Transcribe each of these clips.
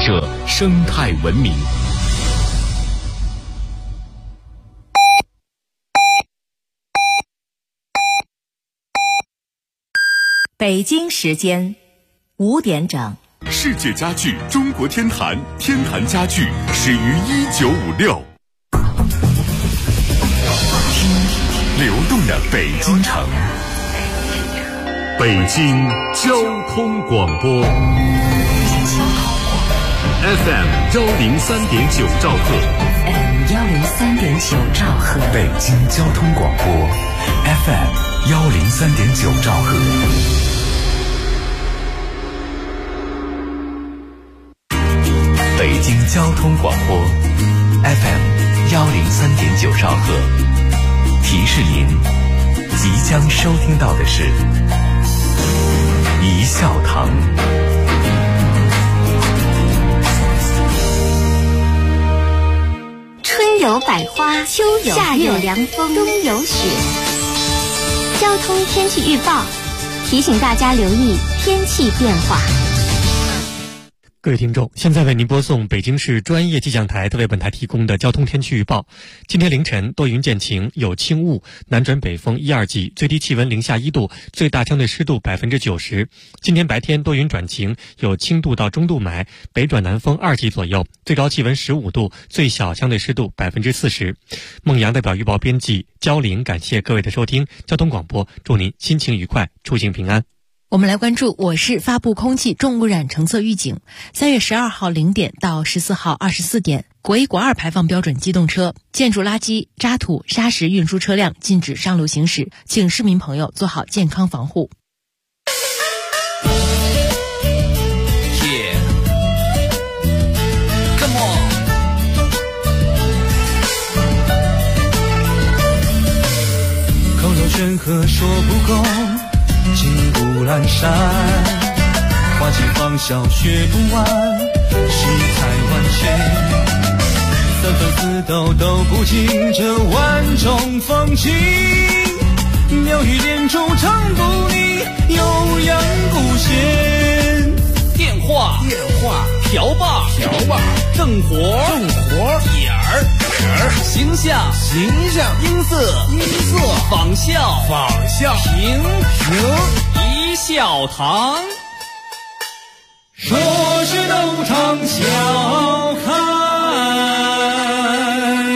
设生态文明。 北京时间5点整。 世界家具中国天坛，天坛家具始于1956。听流动的北京城，北京交通广播 FM 103.9兆赫 103.9兆赫， 北京交通广播 FM 103.9兆赫。北京交通广播 FM 103.9兆赫，提示您即将收听到的是一笑堂。 春有百花，秋有夏有凉风，冬有雪。交通天气预报提醒大家留意天气变化。 各位听众，现在为您播送北京市专业气象台特为本台提供的交通天气预报。今天凌晨多云见晴，有轻雾，南转北风1、2级，最低气温0下1度，最大相对湿度90%。今天白天多云转晴，有轻度到中度霾，北转南风2级左右，最高气温15度，最小相对湿度40%。孟阳代表预报编辑焦玲，感谢各位的收听。交通广播，祝您心情愉快，出行平安。 我们来关注我市发布空气重污染橙色预警。3月12号0点到14号24点，国1、国2排放标准机动车、建筑垃圾、渣土、砂石运输车辆禁止上路行驶，请市民朋友做好健康防护。 口若悬河说不够，金不阑珊，花期芳笑学不完，世态万千，三分四斗都不尽这万种风情，妙语连珠唱不腻，悠扬不闲。电话瓢把正活眼儿形象音色仿效平一笑堂，说是斗场笑开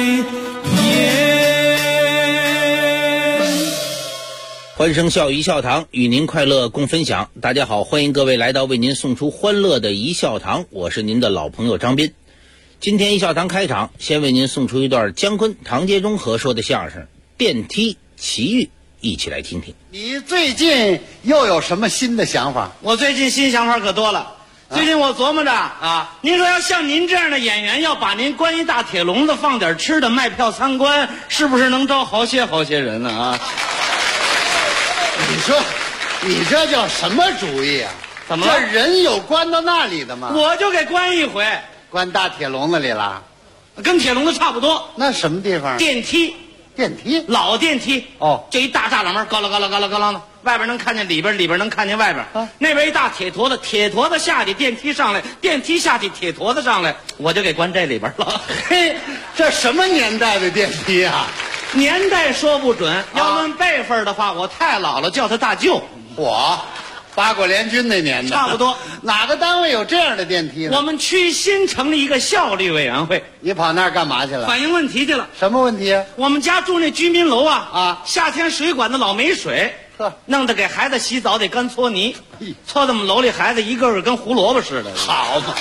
颜。 欢声笑语一笑堂，与您快乐共分享。大家好，欢迎各位来到为您送出欢乐的一笑堂，我是您的老朋友张斌。今天一笑堂开场，先为您送出一段姜昆、唐杰忠合说的相声《电梯奇遇》，一起来听听。 你最近又有什么新的想法？ 我最近新想法可多了。最近我琢磨着啊，您说要像您这样的演员，要把您关一大铁笼子，放点吃的，卖票参观，是不是能招好些人呢？啊？ 你说，你这叫什么主意啊？ 怎么了？ 这人有关到那里的吗？ 我就给关一回。 关大铁笼子里了？ 跟铁笼子差不多。 那什么地方？ 电梯，老电梯。 哦， 这一大栅栏门，高啷的，外边能看见里边，里边能看见外边。那边一大铁坨子，铁坨子下去，电梯上来，电梯下去，铁坨子上来，我就给关这里边了。 嘿，这什么年代的电梯啊？ 年代说不准，要论辈分的话，我太老了，叫他大舅。 我八国联军那年的， 差不多。 哪个单位有这样的电梯呢？ 我们区新成立一个效率委员会。 你跑那儿干嘛去了？ 反映问题去了。 什么问题啊？ 我们家住那居民楼啊，夏天水管子老没水，弄得给孩子洗澡得干搓泥，搓的我们楼里孩子一个个跟胡萝卜似的。 好嘛，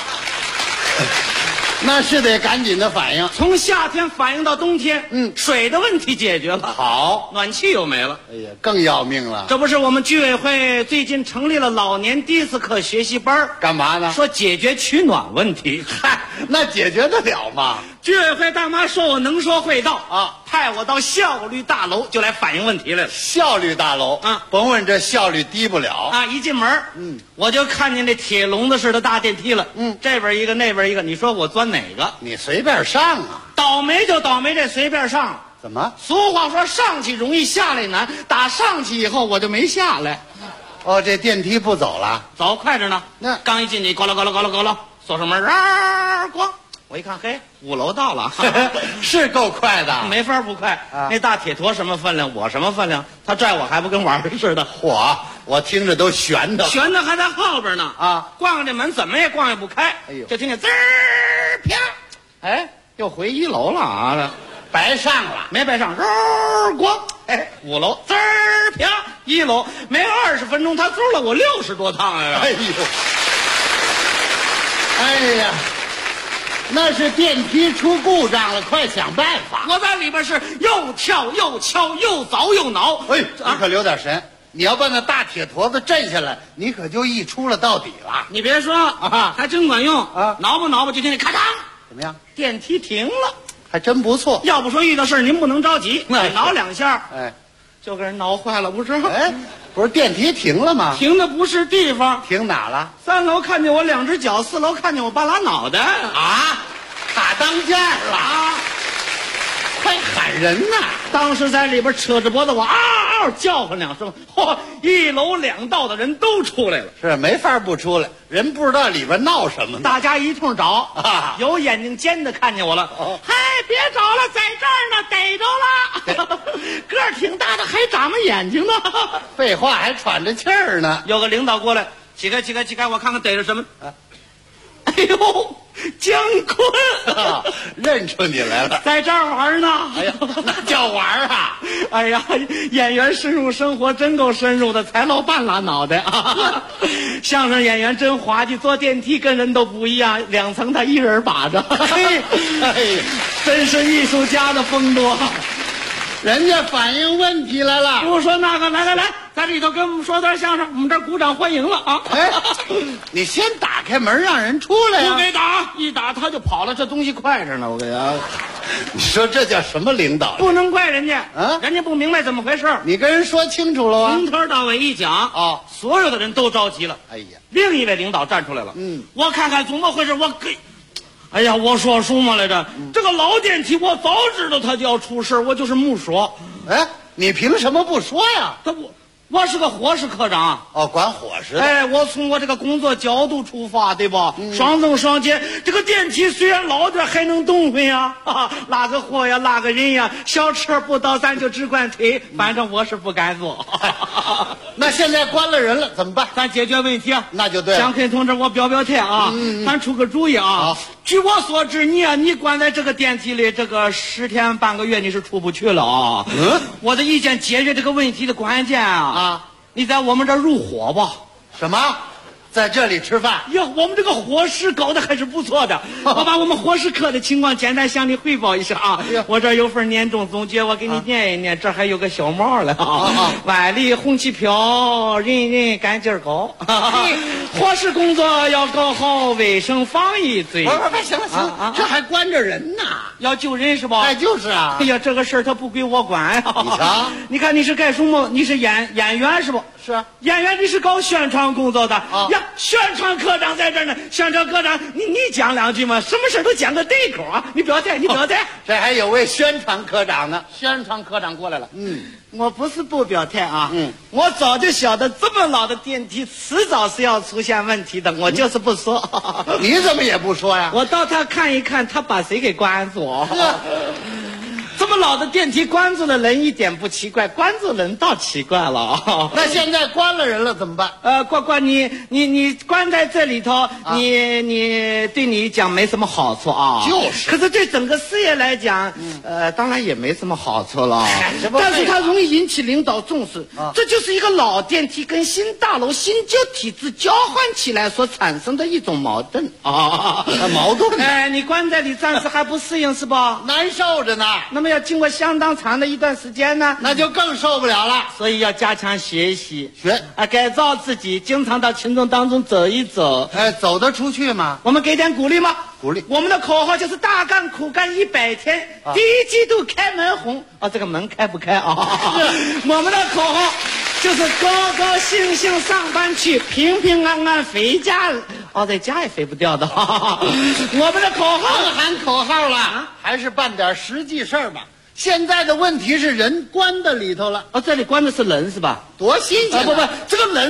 那是得赶紧的反应， 从夏天反映到冬天，水的问题解决了， 好， 暖气又没了， 哎呀，更要命了。 这不是我们居委会最近成立了老年第4课学习班， 干嘛呢？ 说解决取暖问题。 嗨，那解决得了吗？ 居委会大妈说我能说会道啊，派我到效率大楼就来反映问题来了。 效率大楼啊，甭问这效率低不了啊！一进门，我就看见这铁笼子似的大电梯了，这边一个，那边一个，你说我钻哪个？ 你随便上啊！ 倒霉就倒霉这随便上。 怎么？ 俗话说上去容易下来难，打上去以后我就没下来。 哦，这电梯不走了？ 走，快着呢。 那刚一进去，高了， 锁上门，咣，我一看，嘿，5楼到了， 是够快的， 没法不快。那大铁坨什么分量，我什么分量？他拽我还不跟玩似的。 我听着都悬的， 悬的还在后边呢啊！逛这门怎么也逛也不开， 哎呦， 就听见滋儿啪，哎，又回1楼了啊！ 白上了， 没白上，咣，哎，5楼滋儿啪，1楼没20分钟，他租了我60多趟呀！ 哎呦，哎呀，那是电梯出故障了，快想办法！ 我在里边是又跳又敲，又凿又挠。 哎，你可留点神，你要把那大铁坨子震下来，你可就一出了到底了。 你别说啊，还真管用啊！挠吧挠吧，就听见咔嚓， 怎么样？ 电梯停了。 还真不错。 要不说遇到事儿您不能着急，挠2下， 哎， 就给人挠坏了，不是？ 哎，不是电梯停了吗？ 停的不是地方， 停哪了 ？3楼看见我2只脚，4楼看见我半拉脑袋啊！打当间了啊！快喊人呐！ 当时在里边扯着脖子，我嗷嗷叫唤2声，嚯！1楼2道的人都出来了， 是没法不出来，人不知道里边闹什么呢。 大家一通找啊， 有眼睛尖的看见我了，嗨，别找了，在这儿呢，逮着了，个儿挺大的，还眨巴眼睛呢。 废话，还喘着气儿呢。 有个领导过来，起开，我看看逮着什么。哎呦，姜昆啊，认出你来了， 在这儿玩呢。 哎呀，那叫玩啊！ 哎呀，演员深入生活真够深入的，才露半拉脑袋啊！相声演员真滑稽，坐电梯跟人都不一样，2层他一人把着。嘿， 哎呀， 真是艺术家的风度。 人家反映问题来了， 不说那个，来，在里头跟我们说段相声，我们这儿鼓掌欢迎了啊！ 哎，你先打开门让人出来呀！ 不给打，一打他就跑了，这东西快着呢，我给他。 你说这叫什么领导？ 不能怪人家啊， 人家不明白怎么回事。你跟人说清楚了啊！ 从头到尾一讲啊， 所有的人都着急了。 哎呀， 另一位领导站出来了，我看看怎么回事，哎呀，我说什么来着？这个老电梯我早知道它就要出事，我就是没说。 哎，你凭什么不说呀？ 我是个伙食科长哦，管伙食的。 哎，我从我这个工作角度出发，对吧？双增双减，这个电梯虽然老点，还能动会呀，拉个货呀，拉个人呀，小车不到咱就只管推，反正我是不敢做。 那现在关了人了，怎么办？ 咱解决问题啊， 那就对了。 蒋坤同志，我表态啊，咱出个主意啊。据我所知，你关在这个电梯里，这个10天半个月你是出不去了啊。我的意见，解决这个问题的关键啊，你在我们这儿入伙吧。 什么？在这里吃饭呀？我们这个伙食搞得还是不错的。我把我们伙食科的情况简单向你汇报一下啊。我这有份年终总结，我给你念一念。这还有个小帽了啊。万里红旗飘，人人干劲儿高。伙食工作要搞好，卫生防疫最。 不，行了，这还关着人呢。 要救人是吧？ 哎，就是啊。 哎呀，这个事儿他不归我管呀。 你瞧， 你看你是干什么？你是演员是不？ 是啊。 演员你是搞宣传工作的呀。宣传科长在这儿呢，宣传科长，你讲2句嘛，什么事都讲个对口啊！你表态， 这还有位宣传科长呢。 宣传科长过来了。我不是不表态啊。我早就晓得这么老的电梯迟早是要出现问题的，我就是不说。 你怎么也不说呀？ 我到他看一看，他把谁给关住？这么老的电梯关住了人一点不奇怪，关住人倒奇怪了。 那现在关了人了怎么办？ 关你关在这里头，你对你讲没什么好处啊。 就是。 可是对整个事业来讲，当然也没什么好处了。但是它容易引起领导重视。这就是一个老电梯跟新大楼、新旧体制交换起来所产生的一种矛盾啊。 矛盾？ 哎，你关在里暂时还不适应是吧？ 难受着呢。 那么要经过相当长的一段时间呢， 那就更受不了了。 所以要加强学习，改造自己，经常到群众当中走一走。 哎，走得出去吗？ 我们给点鼓励吗？ 鼓励。 我们的口号就是大干苦干100天，第一季度开门红。这个门开不开啊？我们的口号就是高高兴兴上班去，平平安安回家。在家也飞不掉的。我们的口号喊口号了，还是办点实际事儿吧。现在的问题是人关在里头了。 这里关的是人是吧？ 多新鲜！ 不，这个人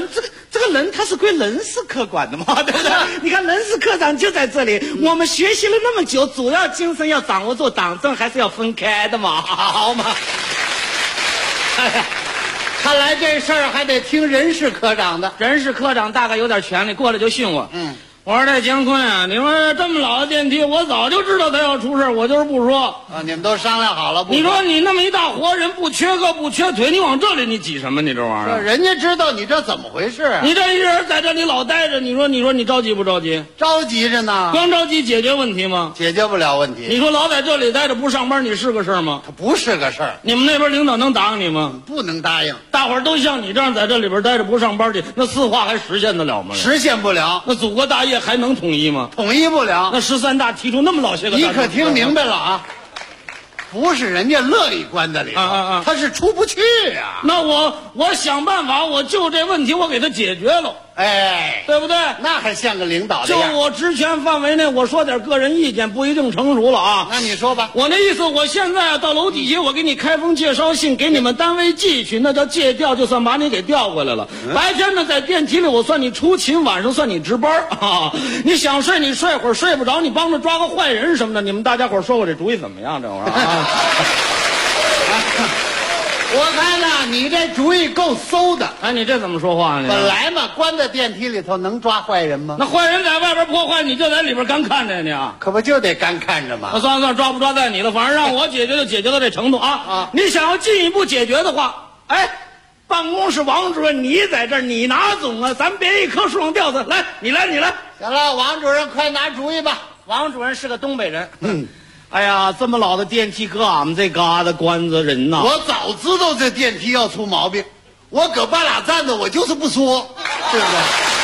这个人他是归人事科管的嘛，对不对？你看人事科长就在这里，我们学习了那么久，主要精神要掌握住，党政还是要分开的嘛，好嘛。 哎呀，看来这事儿还得听人事科长的。 人事科长大概有点权力，过来就训我。我说这姜昆啊，你说这么老的电梯，我早就知道他要出事，我就是不说啊。你们都商量好了不说？ 你说你那么一大活人，不缺胳不缺腿，你往这里你挤什么？你这玩意儿， 人家知道你这怎么回事啊？ 你这一人在这里老待着，你说你着急不着急？ 着急着呢。 光着急解决问题吗？ 解决不了问题。 你说老在这里待着不上班，你是个事儿吗？ 它不是个事儿。 你们那边领导能答应你吗？ 不能答应。 大伙儿都像你这样在这里边待着不上班去，那四化还实现得了吗？ 实现不了。 那祖国大业还能统一吗？ 统一不了。 那13大提出那么老些个， 你可听明白了啊？不是人家乐意关在里头，他是出不去啊。 那我想办法，我就这问题我给他解决了， 哎， 对不对？ 那还像个领导的就样。 我职权范围内，我说点个人意见，不一定成熟了啊。 那你说吧。 我那意思，我现在到楼底下，我给你开封介绍信，给你们单位寄去，那叫借调，就算把你给调回来了。白天呢，在电梯里我算你出勤，晚上算你值班啊。你想睡你睡会儿，睡不着你帮着抓个坏人什么的。你们大家伙说我这主意怎么样？这玩意儿啊。 我看呐，你这主意够馊的。 哎，你这怎么说话呢？ 本来嘛，关在电梯里头能抓坏人吗？ 那坏人在外边破坏，你就在里边干看着你啊？ 可不就得干看着吗？ 那算了，抓不抓在你了，反正让我解决就解决到这程度啊！你想要进一步解决的话，哎，办公室王主任你在这儿，你拿总啊，咱别一棵树上吊死。来，你来。 行了，王主任快拿主意吧。 王主任是个东北人。哎呀，这么老的电梯搁俺们这嘎达关着人呐！ 我早知道这电梯要出毛病，我搁半拉站着，我就是不说，对不对？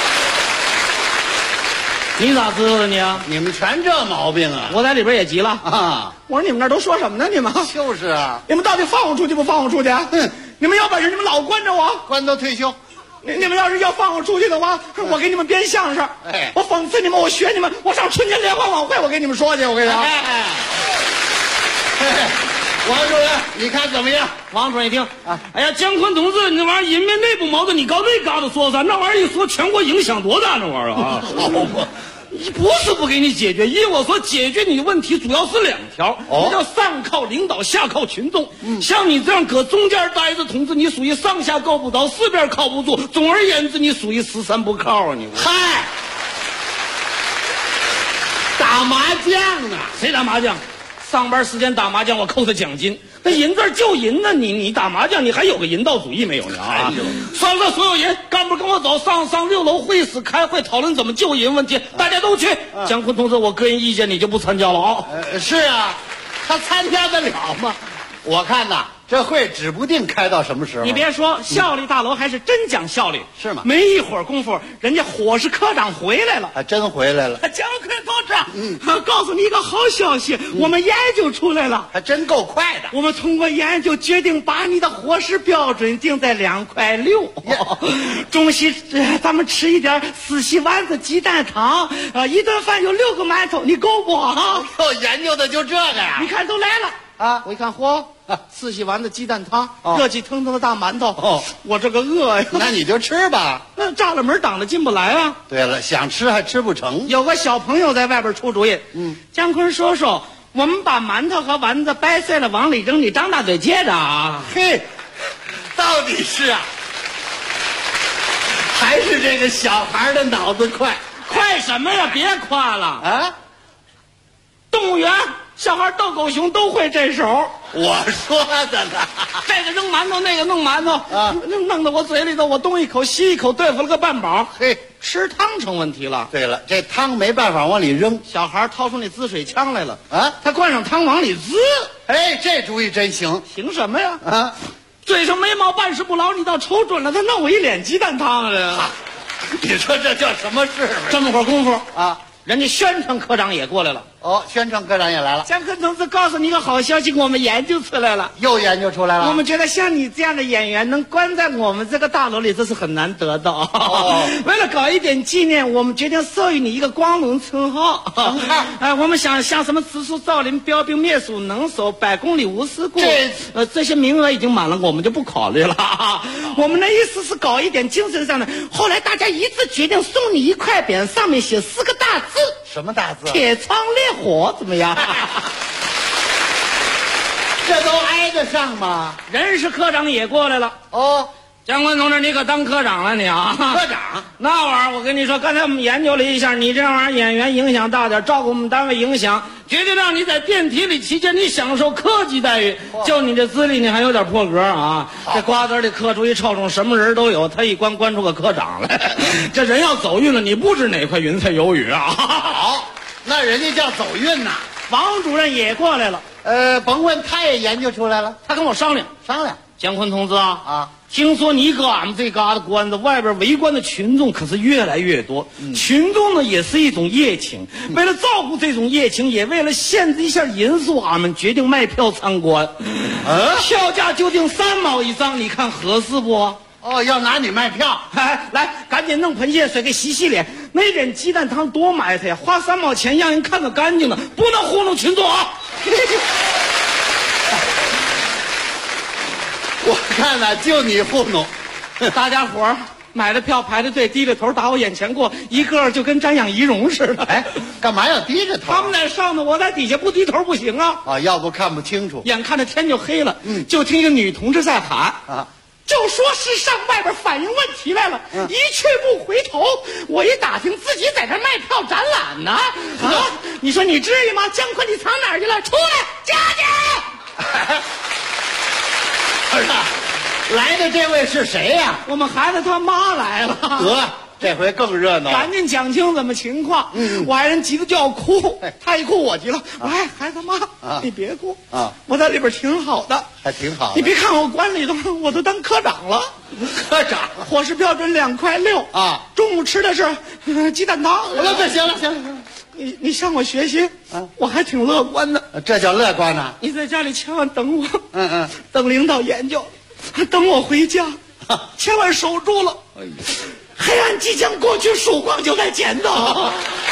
你咋知道的你啊？ 你们全这毛病啊！ 我在里边也急了啊！ 我说你们那都说什么呢？你们就是啊！ 你们到底放我出去不放我出去？你们有本事你们老关着我， 关到退休。 你们要是要放我出去的话，我给你们编相声，我讽刺你们，我学你们，我上春节联欢晚会，我给你们说去，我跟你说。 王主任，你看怎么样？ 王主任一听啊，哎呀，姜昆同志，你那玩意儿人民内部矛盾，你搞那嘎达说啥？那玩意儿一说，全国影响多大？那玩意儿啊！好嘛，不是不给你解决，依我说，解决你的问题主要是2条，一叫上靠领导，下靠群众。像你这样搁中间待着，同志，你属于上下够不着，四边靠不住。总而言之，你属于13不靠啊！你嗨，打麻将啊？ 谁打麻将？上班时间打麻将，我扣他奖金。那银子就银呢，你打麻将，你还有个人道主义没有呢啊？算了，所有人干部跟我走，上6楼会议室开会，讨论怎么救银问题，大家都去。姜昆同志，我个人意见你就不参加了啊？ 是啊，他参加得了吗？我看呐，这会指不定开到什么时候。 你别说，效率大楼还是真讲效率， 是吗？ 没一会儿功夫，人家伙食科长回来了， 还真回来了。 姜昆同志，告诉你一个好消息，我们研究出来了， 还真够快的。 我们通过研究决定把你的伙食标准定在2.6块。中西咱们吃一点四喜丸子鸡蛋汤，一顿饭有6个馒头，你够不啊？ 研究的就这个呀？ 你看都来了。我一看，嚯，四喜丸子鸡蛋汤，热气腾腾的大馒头，我这个饿呀！ 那你就吃吧， 那栅栏门挡着进不来啊。 对了，想吃还吃不成。 有个小朋友在外边出主意，姜昆叔叔，我们把馒头和丸子掰碎了往里扔，你张大嘴接着啊！ 嘿，到底是啊，还是这个小孩的脑子快？ 快什么呀？别夸了啊！动物园。小孩斗狗熊都会这手， 我说的呢。 这个扔馒头，那个弄馒头啊，弄到我嘴里头，我东一口西一口，对付了个半饱。 嘿， 吃汤成问题了。 对了，这汤没办法往里扔， 小孩掏出那滋水枪来了啊， 他灌上汤往里滋。 哎，这主意真行。 行什么呀？ 啊， 嘴上没毛，办事不牢，你倒瞅准了，他弄我一脸鸡蛋汤啊！ 你说这叫什么事？ 这么会儿功夫啊。 人家宣传科长也过来了， 哦，宣传科长也来了。 姜昆同志告诉你一个好消息，我们研究出来了。 又研究出来了。 我们觉得像你这样的演员能关在我们这个大楼里，这是很难得的。为了搞一点纪念，我们决定授予你一个光荣称号。我们想像什么植树造林、标兵灭鼠能手、100公里无事故，这些名额已经满了，我们就不考虑了。我们的意思是搞一点精神上的。后来大家一致决定送你一块匾，上面写4个大字。 什么大字？ 铁窗烈火，怎么样？ 这都挨得上吗？ 人事科长也过来了。 哦， 姜昆同志，你可当科长了你啊？ 科长， 那玩意儿我跟你说，刚才我们研究了一下，你这玩意儿演员影响大点，照顾我们单位影响，决定让你在电梯里期间你享受科级待遇。就你这资历，你还有点破格啊！这瓜子里刻出一臭虫，什么人都有，他一关出个科长来，这人要走运了，你不知哪块云彩有雨啊！ 好，那人家叫走运呐。 王主任也过来了。 甭问，他也研究出来了。 他跟我商量。姜昆同志啊，听说你搁俺们这嘎达关子外边围观的群众可是越来越多，群众呢也是一种热情。为了照顾这种热情，也为了限制一下人数，俺们决定卖票参观。票价就定3毛一张，你看合适不？ 哦，要拿你卖票。 来，赶紧弄盆热水给洗脸，那点鸡蛋汤多埋汰呀，花3毛钱让人看个干净的，不能糊弄群众啊！ 我看了，就你糊弄。 大家伙儿买了票排着队，低着头打我眼前过，一个就跟瞻仰仪容似的。 干嘛要低着头？ 他们在上头，我在底下，不低头不行啊！ 要不看不清楚。 眼看着天就黑了，就听一个女同志在喊就说是上外边反映问题来了，一去不回头。我一打听，自己在这卖票展览呢。你说你至于吗？姜昆，你藏哪儿去了？出来，佳姐！ 儿子，来的这位是谁呀？ 我们孩子他妈来了。 得，这回更热闹。 赶紧讲清怎么情况。我爱人急得就要哭，他一哭我急了。孩子妈，你别哭啊！我在里边挺好的， 还挺好。 你别看我关里头，我都当科长了。 科长， 伙食标准2.6块啊！中午吃的是鸡蛋汤。 行了。 你向我学习我还挺乐观的。 这叫乐观呢？ 你在家里千万等我，等领导研究，等我回家，千万守住了。黑暗即将过去，曙光就在前头。好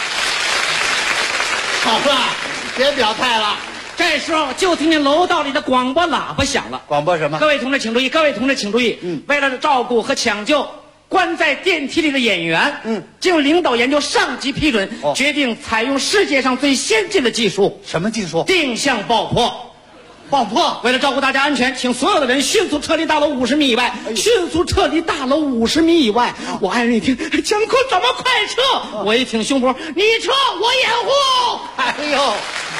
了，别表态了。 这时候就听见楼道里的广播喇叭响了。 广播什么？ 各位同志请注意，为了照顾和抢救关在电梯里的演员，经领导研究上级批准，决定采用世界上最先进的技术。 什么技术？ 定向爆破。为了照顾大家安全，请所有的人迅速撤离大楼50米以外。我爱人一听，姜昆怎么快撤？我一挺胸脯，你撤我掩护。 哎呦，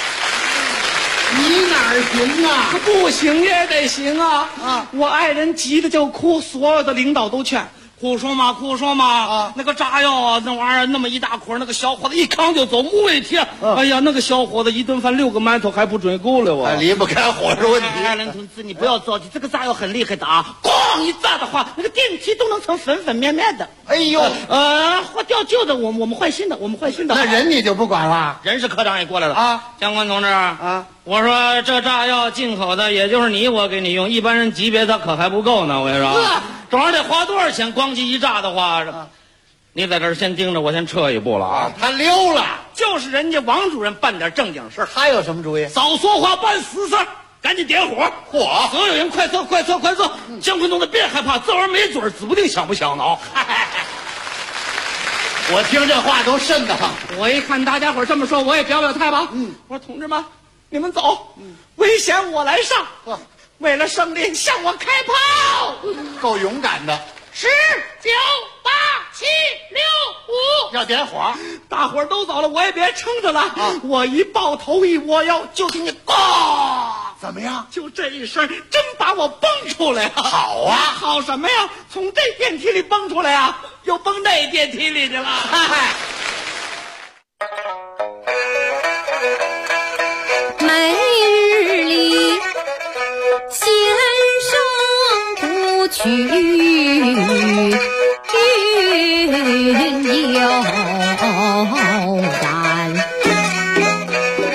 你哪儿行啊？ 不行也得行啊！我爱人急得就哭，所有的领导都劝。哭说嘛！那个炸药啊，那玩意儿那么一大捆，那个小伙子一扛就走，木卫天。哎呀，那个小伙子一顿饭6个馒头还不准够了啊！ 离不开伙食问题。 艾伦同志，你不要着急，这个炸药很厉害的啊！咣一炸的话，那个电梯都能成粉面的。 哎呦， 或掉旧的，我们换新的， 那人你就不管了？ 人事科长也过来了啊！姜昆同志我说这炸药进口的，也就是你我给你用，一般人级别他可还不够呢。我跟你说，这玩意儿得花多少钱？光机一炸的话，你在这儿先盯着，我先撤一步了啊！ 他溜了， 就是人家王主任办点正经事儿。 他有什么主意？ 少说话，办实事，赶紧点火！所有人快撤！姜昆同志别害怕，这玩意儿没准指不定响不响呢。 我听这话都瘆得慌。 我一看大家伙这么说，我也表态吧。我说同志们，你们走，危险我来上。为了胜利，向我开炮！ 够勇敢的。 10、9、8、7、6、5， 要点火。 大伙儿都走了，我也别撑着了。我一抱头一窝腰，就听见咣， 怎么样？ 就这一声，真把我蹦出来了。 好啊， 好什么呀？从这电梯里蹦出来啊，又蹦那电梯里去了。 每日里先生不去云游然，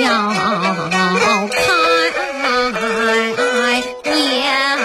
年。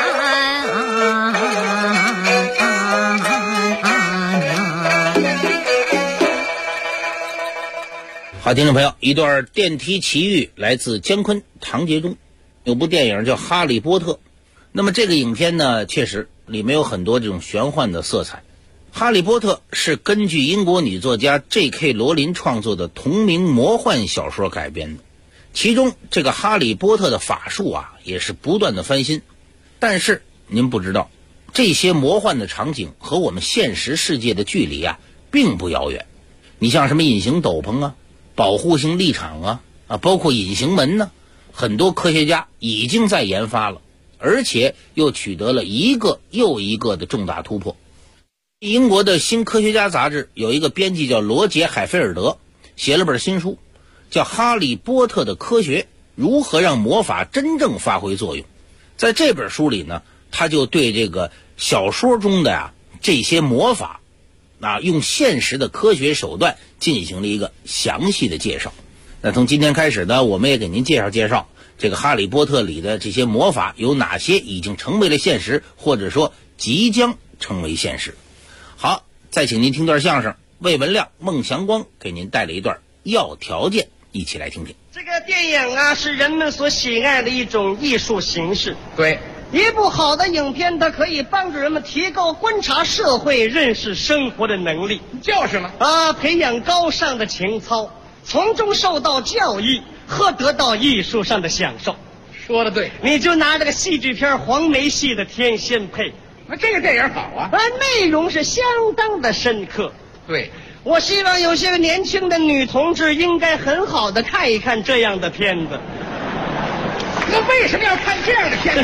好，听众朋友，一段电梯奇遇来自姜昆、唐杰忠，有部电影叫《哈利波特》。那么这个影片呢，确实里面有很多这种玄幻的色彩。《哈利波特》是根据英国女作家 J.K. 罗琳创作的同名魔幻小说改编的，其中这个哈利波特的法术啊，也是不断的翻新。但是您不知道，这些魔幻的场景和我们现实世界的距离啊，并不遥远。你像什么隐形斗篷啊、保护性立场啊，包括隐形门呢，很多科学家已经在研发了，而且又取得了一个又一个的重大突破。英国的新科学家杂志有一个编辑叫罗杰·海菲尔德，写了本新书，叫《哈利波特的科学：如何让魔法真正发挥作用》。在这本书里呢，他就对这个小说中的这些魔法用现实的科学手段进行了一个详细的介绍。那从今天开始呢，我们也给您介绍这个《哈利波特》里的这些魔法有哪些已经成为了现实，或者说即将成为现实。好，再请您听段相声，魏文亮、孟祥光给您带来一段要条件，一起来听听。 这个电影啊，是人们所喜爱的一种艺术形式。 对， 一部好的影片，它可以帮助人们提高观察社会、认识生活的能力。 就是嘛， 培养高尚的情操，从中受到教育和得到艺术上的享受。 说得对， 你就拿这个戏剧片黄梅戏的《天仙配》， 那这个电影好啊， 内容是相当的深刻。 对， 我希望有些年轻的女同志应该很好的看一看这样的片子。 那为什么要看这样的片子？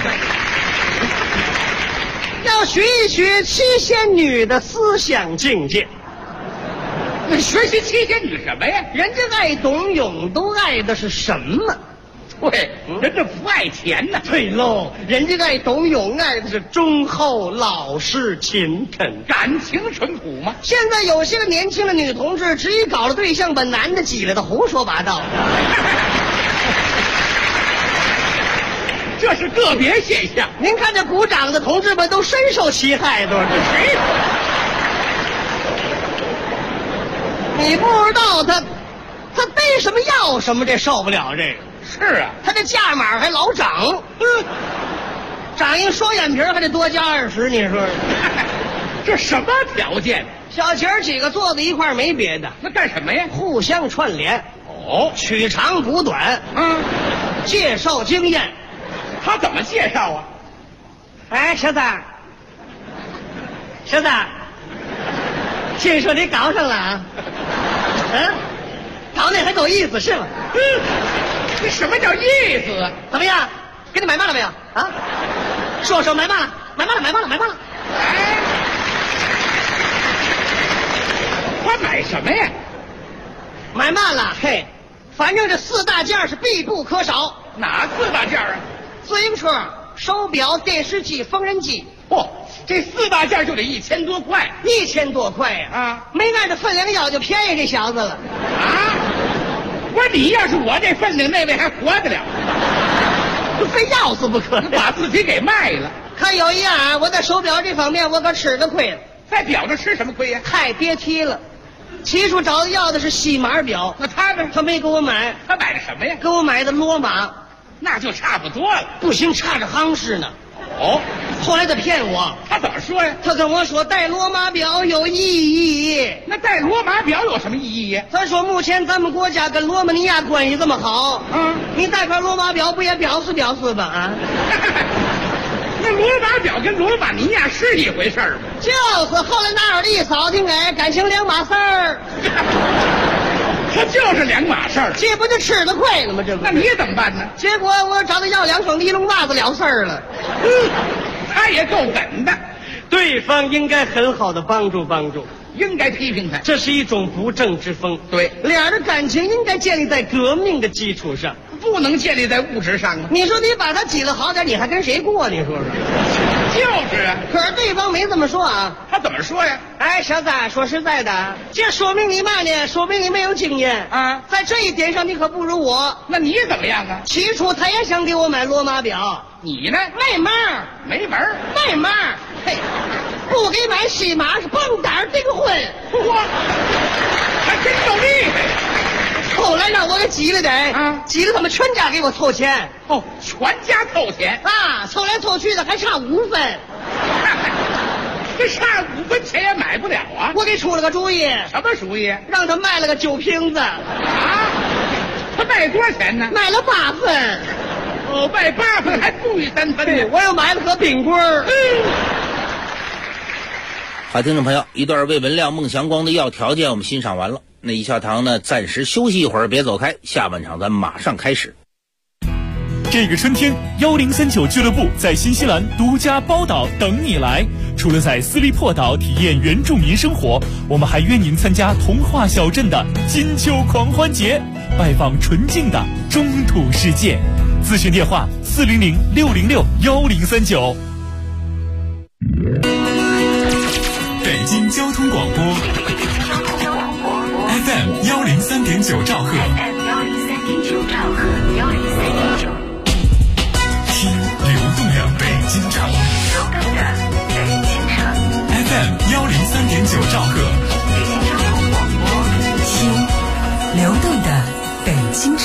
要学一学七仙女的思想境界。 那学习七仙女什么呀？ 人家爱董永，都爱的是什么？ 对，人家不爱钱呢。 对喽，人家爱董永，爱的是忠厚、老实、勤恳， 感情淳朴嘛。 现在有些个年轻的女同志，只一搞了对象，把男的挤来的胡说八道。 这是个别现象。 您看这鼓掌的同志们都深受其害，都是谁？你不知道他逮什么要什么，这受不了这个。 是啊， 他这价码还老涨，长一双眼皮还得多加20，你说这什么条件？ 小姐儿几个坐在一块儿没别的， 那干什么呀？ 互相串联，取长补短，介绍经验。 他怎么介绍啊？ 哎，小子，听说你搞上了啊？搞那还够意思是吗？ 这什么叫意思啊？ 怎么样？给你买办了没有啊？说买办了，买办了。 哎，他买什么呀？ 买办了，嘿，反正这4大件是必不可少。 哪4大件啊？ 自行车、手表、电视机、缝纫机。 这4大件就得1000多块。 1000多块呀！没按这分量要就便宜这小子了。 我说你要是我这分量，那位还活得了？ 非要死不可， 把自己给卖了。 看有一样，我在手表这方面我可吃了亏了。 在表上吃什么亏呀？ 太别提了。起初找他要的是西马表， 那他呢？ 他没给我买。 他买的什么呀？ 给我买的罗马。 那就差不多了。 不行，差着行市呢。后来他骗我。 他怎么说呀？ 他跟我说戴罗马表有意义。 那戴罗马表有什么意义呀？ 他说目前咱们国家跟罗马尼亚关系这么好，你戴块罗马表不也表示吧？ 那罗马表跟罗马尼亚是一回事吗？ 就是后来拿着一扫听感情2码事儿。 他就是2码事儿， 这不就吃了亏了吗？这不， 那你怎么办呢？ 结果我找他要2双尼龙袜子了事儿了。 他也够狠的， 对方应该很好的帮助， 应该批评他， 这是一种不正之风。 对， 俩人感情应该建立在革命的基础上。 不能建立在物质上啊。 你说你把他挤了好点，你还跟谁过？你说说。 就是啊。 可是对方没这么说啊。 他怎么说呀？ 哎，小子，说实在的，这说明你嘛呢？说明你没有经验啊。 在这一点上，你可不如我。 那你怎么样啊？ 起初他也想给我买罗马表， 你呢？ 没门儿， 没门儿， 没门儿。嘿，不给买西马是蹦胆订婚。 哇，还真够厉害。 后来让我给挤了得，挤了他们全家给我凑钱。 哦，全家凑钱啊，凑来凑去的还差5分。 这差5分钱也买不了啊！ 我给出了个主意。 什么主意？ 让他卖了个酒瓶子。 啊？他卖多少钱呢？ 卖了8分。 哦，卖8分还不予3分呢。 我又买了颗冰棍儿。 好，听众朋友，一段魏文亮、孟祥光的要条件我们欣赏完了。那一笑堂呢，暂时休息一会儿，别走开，下半场咱马上开始。 这个春天，1039俱乐部在新西兰独家包岛等你来。除了在斯利珀岛体验原住民生活，我们还约您参加童话小镇的金秋狂欢节，拜访纯净的中土世界。咨询电话400-606-1039。北京交通广播 FM 103.9兆赫。听流动的北京城。FM 103.9兆赫。 听流动的北京城。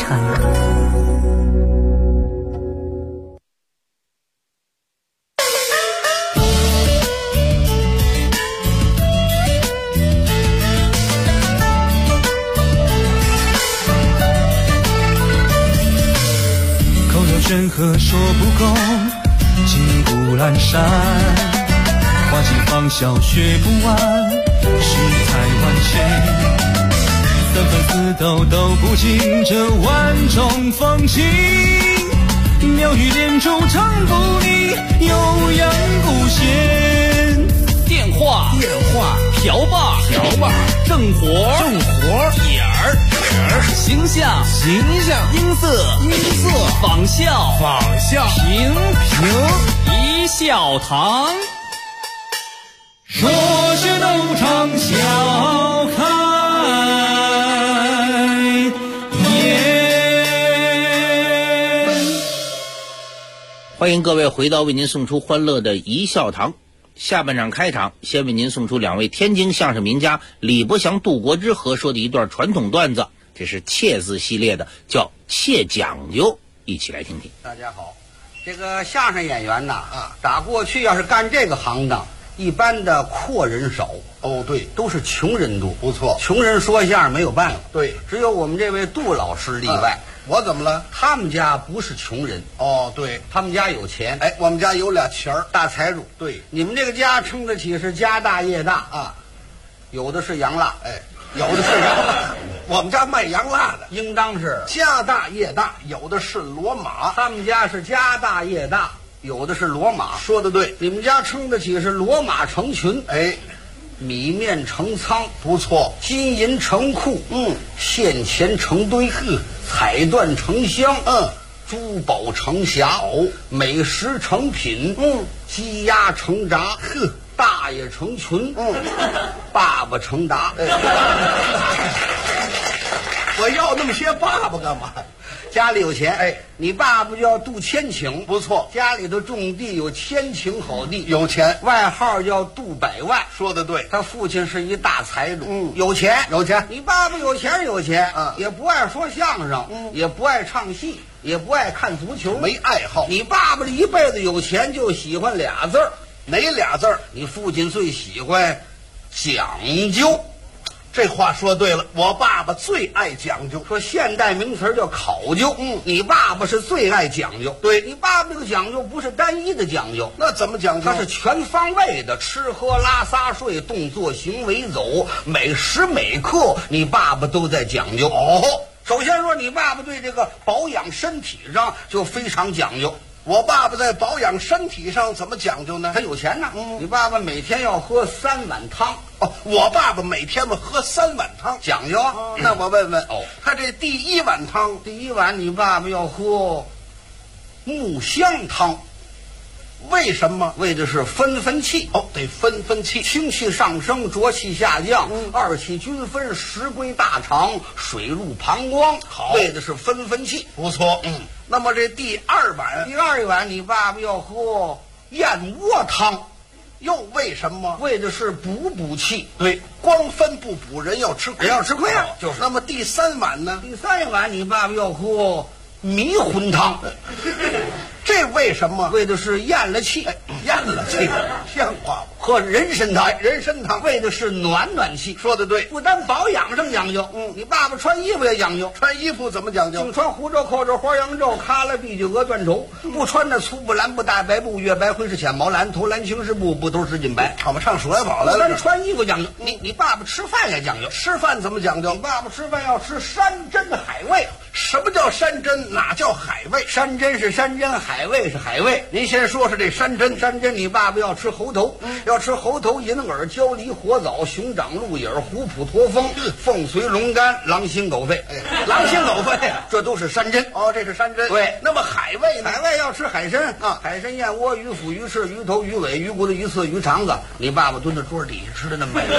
山河说不够，金谷阑珊，花季芳笑学不完，世态万千，三番四斗都不尽这万种风情，妙语连珠唱不腻，悠扬不歇。 电话瓢把正活点儿形象音色仿效评一笑堂。 说是弄场笑开颜。 欢迎各位回到为您送出欢乐的一笑堂。下半场开场，先为您送出2位天津相声名家李伯祥、杜国之合说的一段传统段子，这是切字系列的，叫切讲究，一起来听听。 大家好，这个相声演员呐，打过去要是干这个行当，一般的阔人少。哦，对，都是穷人多。不错，穷人说相声没有办法。对，只有我们这位杜老师例外。我怎么了？他们家不是穷人。哦，对，他们家有钱。哎，我们家有俩钱儿，大财主。对，你们这个家称得起是家大业大啊，有的是洋蜡，哎，有的是洋蜡。我们家卖洋蜡的，应当是家大业大，有的是骡马。他们家是家大业大，有的是骡马。说得对，你们家称得起是骡马成群。哎。米面成仓，不错；金银成库，现钱成堆，彩缎成箱，珠宝成匣，美食成品，鸡鸭成闸，大爷成群，爸爸成达。我要那么些爸爸干嘛？家里有钱，哎，你爸爸叫杜千顷，不错，家里头种地有1000顷好地，有钱，外号叫杜百万，说得对。他父亲是一大财主，有钱。你爸爸有钱，也不爱说相声，也不爱唱戏，也不爱看足球，没爱好。你爸爸这一辈子有钱就喜欢俩字儿，哪俩字儿？你父亲最喜欢讲究。这话说对了，我爸爸最爱讲究，说现代名词叫考究。你爸爸是最爱讲究。对，你爸爸这个讲究不是单一的讲究，那怎么讲究？他是全方位的，吃喝拉撒睡，动作行为走，每时每刻你爸爸都在讲究。哦，首先说你爸爸对这个保养身体上就非常讲究。 我爸爸在保养身体上怎么讲究呢？ 他有钱呢。你爸爸每天要喝3碗汤。 哦，我爸爸每天喝3碗汤， 讲究啊。 那我问问，他这第1碗汤， 第1碗你爸爸要喝木香汤。 为什么？ 为的是分气。 得分气， 清气上升，浊气下降，二气均分，食归大肠，水入膀胱。 好， 为的是分气。 不错。那么这第2碗， 第2碗你爸爸要喝燕窝汤。 又为什么？ 为的是补气。 对，光分不补，人要吃亏， 人要吃亏啊。 就是。那么第3碗呢？ 第3碗你爸爸要喝迷魂汤。 这为什么？ 为的是咽了气。 咽了气，像话不？ 喝人参汤， 人参汤为的是暖气。 说的对， 不单保养上讲究，你爸爸穿衣服也讲究。 穿衣服怎么讲究？ 净穿胡诌、扣诌、花羊皱、卡拉、碧九鹅、缎绸，不穿那粗布、蓝布、大白布、月白、灰是浅毛蓝、头蓝、青石布，不都是金白？ 我们唱数来宝来了。 但是穿衣服讲究，你爸爸吃饭也讲究。 吃饭怎么讲究？ 你爸爸吃饭要吃山珍海味。 什么叫山珍？哪叫海味？ 山珍是山珍，海味是海味。 您先说说这山珍。 山珍，你爸爸要吃猴头，要吃猴头、银耳、焦梨、火枣、熊掌、鹿眼、虎脯、驼峰、凤髓、龙肝、狼心狗肺。 狼心狗肺， 这都是山珍。 这是山珍。 对， 那么海味呢？ 海味要吃海参啊，海参、燕窝、鱼腹、鱼翅、鱼头、鱼尾、鱼骨头、鱼刺、鱼肠子。你爸爸蹲在桌底下吃的那么美。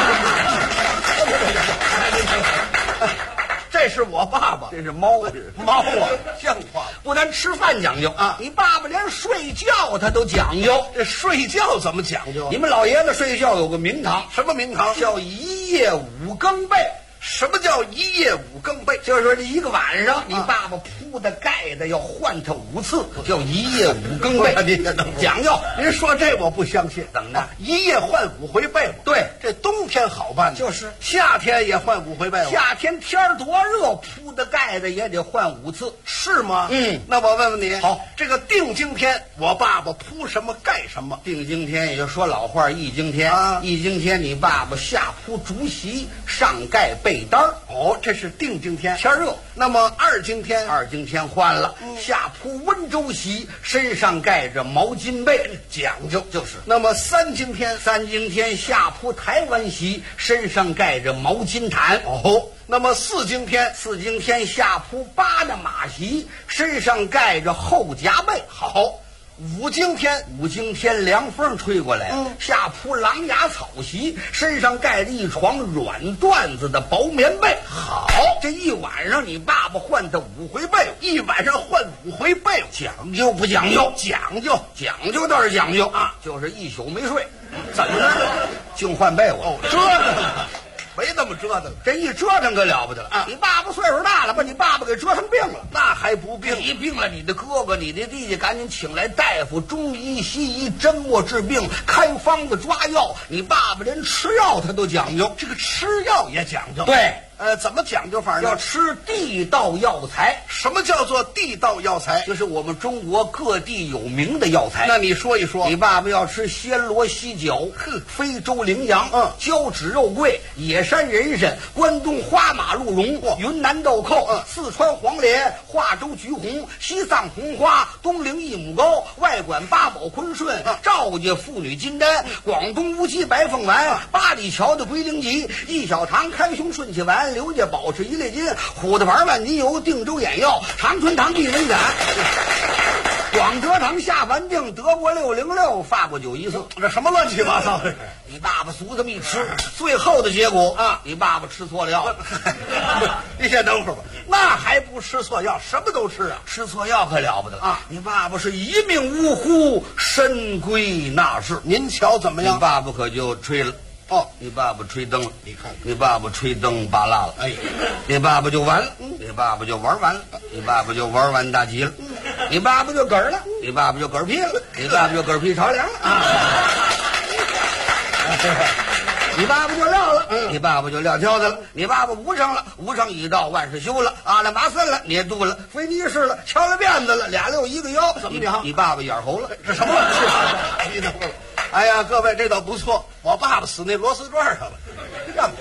这是我爸爸， 这是猫啊， 像话！ 不但吃饭讲究啊，你爸爸连睡觉他都讲究。 这睡觉怎么讲究？ 你们老爷子睡觉有个名堂， 什么名堂？ 叫一夜5更被。 什么叫一夜5更被？ 就是说这一个晚上，你爸爸铺的盖的要换它5次，叫一夜5更被。 您讲究。 您说这我不相信， 怎么的？ 一夜换5回被子？ 对， 这冬天好办， 就是夏天也换5回被子。 夏天天多热，铺的盖的也得换5次， 是吗？那我问问你，好，这个定经天，我爸爸铺什么盖什么？ 定经天也就说老话，一经天啊，一经天你爸爸下铺竹席，上盖被单儿。 这是定经天， 天热。 那么2经天， 换了，下铺温州席，身上盖着毛巾被， 讲究就是。 那么3经天， 下铺台湾席，身上盖着毛巾毯。 那么4经天， 下铺八的马席，身上盖着厚夹被。 好。5经天， 凉风吹过来，下铺狼牙草席，身上盖着一床软缎子的薄棉被。 好， 这一晚上你爸爸换他5回被， 一晚上换5回被， 讲究不讲究？ 讲究倒是讲究啊，就是一宿没睡。 怎么了？ 净换被窝。 折腾。没那么折腾， 这一折腾可了不得了啊！你爸爸岁数大了，把你爸爸给折腾病了， 那还不病？ 你病了，你的哥哥、你的弟弟赶紧请来大夫，中医、西医针墨治病，开方子抓药。你爸爸连吃药他都讲究， 这个吃药也讲究。 对， 怎么讲究法呢？ 要吃地道药材。 什么叫做地道药材？ 就是我们中国各地有名的药材。 那你说一说。 你爸爸要吃暹罗犀角，非洲羚羊，交趾肉桂，野山人参，关东花马鹿茸，云南豆蔻，四川黄连，华州橘红，西藏红花，东陵益母膏，外管八宝坤顺，赵家妇女金丹，广东乌鸡白凤丸，八里桥的龟苓集，益小堂开胸顺气丸，刘家保持一类金，虎子牌万金油，定州眼药，长春堂避蚊散，广德堂下凡定，德国606，法国914， 这什么乱七八糟的？ 你爸爸俗这么一吃，最后的结果啊，你爸爸吃错了药。 你先等会儿吧，那还不吃错药？什么都吃啊？ 吃错药可了不得啊！你爸爸是一命呜呼，身归那世。 您瞧怎么样？ 你爸爸可就吹了。你爸爸吹灯了， 你看， 你爸爸吹灯拔蜡了，你爸爸就完了，你爸爸就玩完了，你爸爸就玩完大吉了，你爸爸就嗝儿了，你爸爸就嗝屁了，你爸爸就嗝屁朝凉了啊！你爸爸就撂了，你爸爸就撂挑子了，你爸爸无声了，无声已到万事休了，阿拉麻森了，捏肚了，飞尼士了，敲了辫子了，2溜1个腰， 怎么讲？ 你爸爸眼喉了， 这什么乱七八糟？你等会儿。哎呀，各位，这倒不错。我爸爸死那螺丝转上了，让我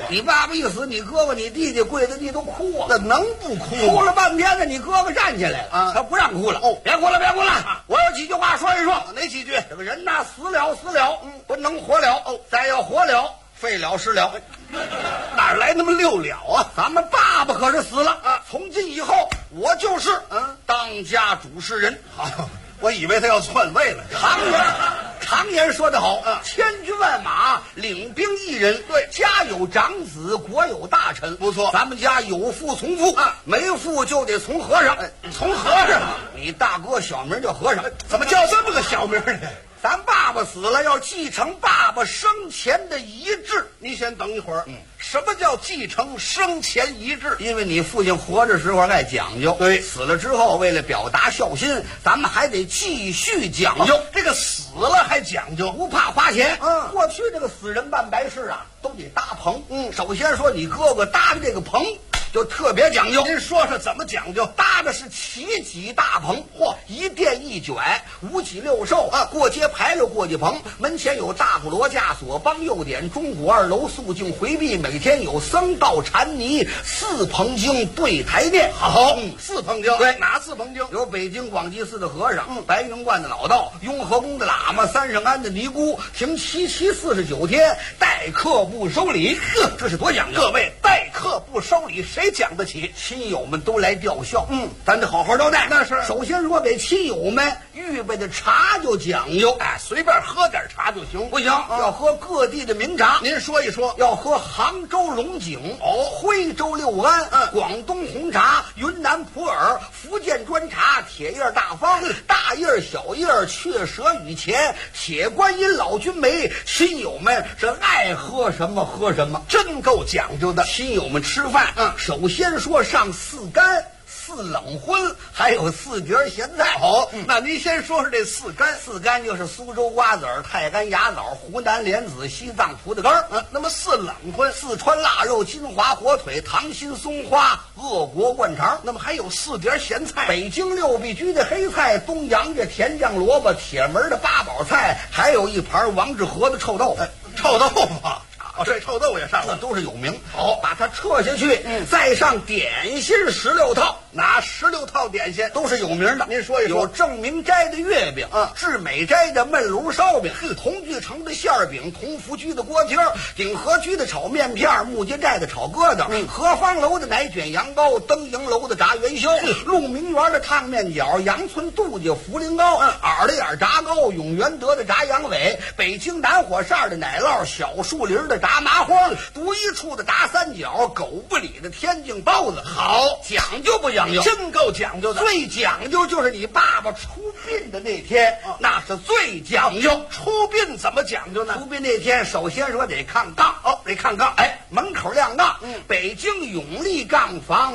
你爸爸一死，你哥哥、你弟弟跪在地都哭啊， 那能不哭吗？ 哭了半天呢，你哥哥站起来了啊，他不让哭了。别哭了，别哭了，我有几句话说一说。 哪几句？ 这个人呐，死了，不能活了。再要活了，废了失了。 哪来那么6了啊？ 咱们爸爸可是死了啊！从今以后，我就是当家主事人。 好，我以为他要篡位了。 常言说得好，千军万马，领兵一人。对，家有长子，国有大臣。 不错， 咱们家有父从父，没父就得从和尚。 从和尚？ 你大哥小名叫和尚， 怎么叫这么个小名呢？ 咱爸爸死了，要继承爸爸生前的遗志。 你先等一会儿。什么叫继承生前遗志？ 因为你父亲活着时候爱讲究， 对， 死了之后为了表达孝心，咱们还得继续讲究。 这个死了还讲究， 不怕花钱。过去这个死人办白事啊，都得搭棚。首先说你哥哥搭的这个棚就特别讲究。 您说说怎么讲究？ 搭的是7级大棚，一垫一卷，5脊6兽过街牌楼过街棚，门前有大鼓锣架锁帮右点，钟鼓2楼肃静回避，每天有僧道禅尼4棚经对台念。 好，4棚经。 对， 哪4棚经？ 有北京广济寺的和尚，白云观的老道，雍和宫的喇嘛，三圣庵的尼姑，停7期49天，待客不收礼。这是多讲究！ 各位，待客不收礼，谁讲得起？ 亲友们都来吊孝，咱得好好招待。 那是。 首先说给亲友们预备的茶就讲究， 随便喝点茶就行。 不行，要喝各地的名茶。 您说一说。 要喝杭州龙井，徽州六安，广东红茶，云南普洱，福建砖茶，铁叶大方，大叶小叶，雀舌雨前，铁观音老君梅。亲友们是爱喝什么喝什么， 真够讲究的。 亲友们吃饭，首先说上4干。4冷荤，还有4碟咸菜。 那您先说说这4干。 4干就是苏州瓜子儿、太干芽枣、湖南莲子、西藏葡萄干。 那么4冷荤， 四川腊肉、金华火腿、糖心松花、鄂国灌肠。 那么还有4碟咸菜， 北京六必居的黑菜，东阳的甜酱萝卜，铁门的八宝菜，还有一盘王致和的臭豆腐。 臭豆腐这臭豆腐也上了， 都是有名。把它撤下去，再上点心16套。 哪16套点心都是有名的？ 您说一说。 有正明斋的月饼，至美斋的焖炉烧饼，同聚城的馅饼，同福居的锅贴，鼎和居的炒面片，木秸寨的炒疙瘩，何方楼的奶卷羊羔，登营楼的炸元宵，鹿鸣园的烫面饺，杨村杜家茯苓糕，耳朵眼炸糕，永元德的炸羊尾，北京南火扇的奶酪，小树林的炸麻花，独一处的炸三角，狗不理的天津包子。好，讲究不讲究？ 真够讲究的。 最讲究就是你爸爸出殡的那天，那是最讲究。 出殡怎么讲究呢？ 出殡那天，首先说得看杠，得看杠。门口亮杠。北京永利杠房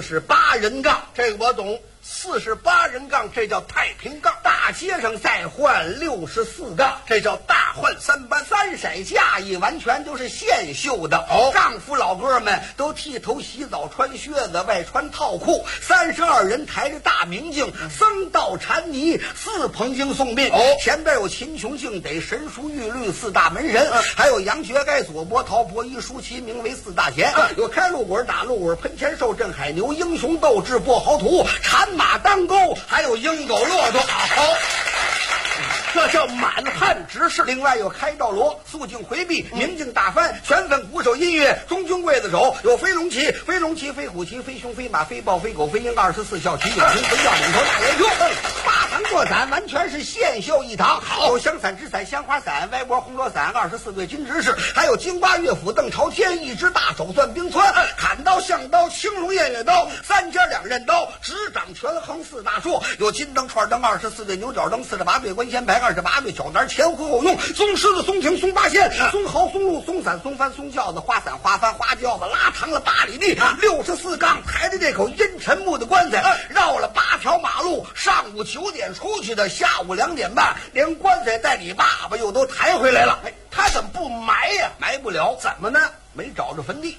48人杠， 这个我懂。48人杠，这叫太平杠。 大街上再换64杠， 这叫大换3班。 3色嫁衣完全都是现绣的。丈夫老哥们都剃头洗澡，穿靴子，外穿套裤。32人抬着大明镜，僧道禅尼4棚经送殡。前边有秦琼、敬得、神书玉律4大门神，还有杨觉该、左伯、陶伯、一书齐名为4大贤。有开路滚、打路滚、喷钱兽、镇海牛、英雄斗志、跛豪图、产马当钩，还有鹰狗骆驼。 这叫满汉执事。 另外有开道锣、肃静回避、明镜大幡、全粉鼓手音乐、中军刽子手，有飞龙旗、飞龙旗、飞虎旗、飞熊、飞马、飞豹、飞狗、飞鹰，24孝旗、有情、飞将、领头大元凶。8堂过伞完全是现绣一堂。有香伞、纸伞、香花伞、歪脖红罗伞，24对金执事，还有京八乐府、邓朝天，一只大手攥冰川，砍刀、象刀、青龙偃月刀，3尖2刃刀，执掌权衡4大术，有金灯、串灯，24对牛角灯，48对关仙牌，28对小单，前呼后用，松狮子、松亭、松八仙、松毫、松鹿、松伞、松帆、松轿子，花伞、花帆、花轿子，拉长了8里地，64杠抬着这口阴沉木的棺材，绕了8条马路，上午9点出去的，下午2点半，连棺材带你爸爸又都抬回来了。 他怎么不埋呀？ 埋不了，怎么呢？没找着坟地。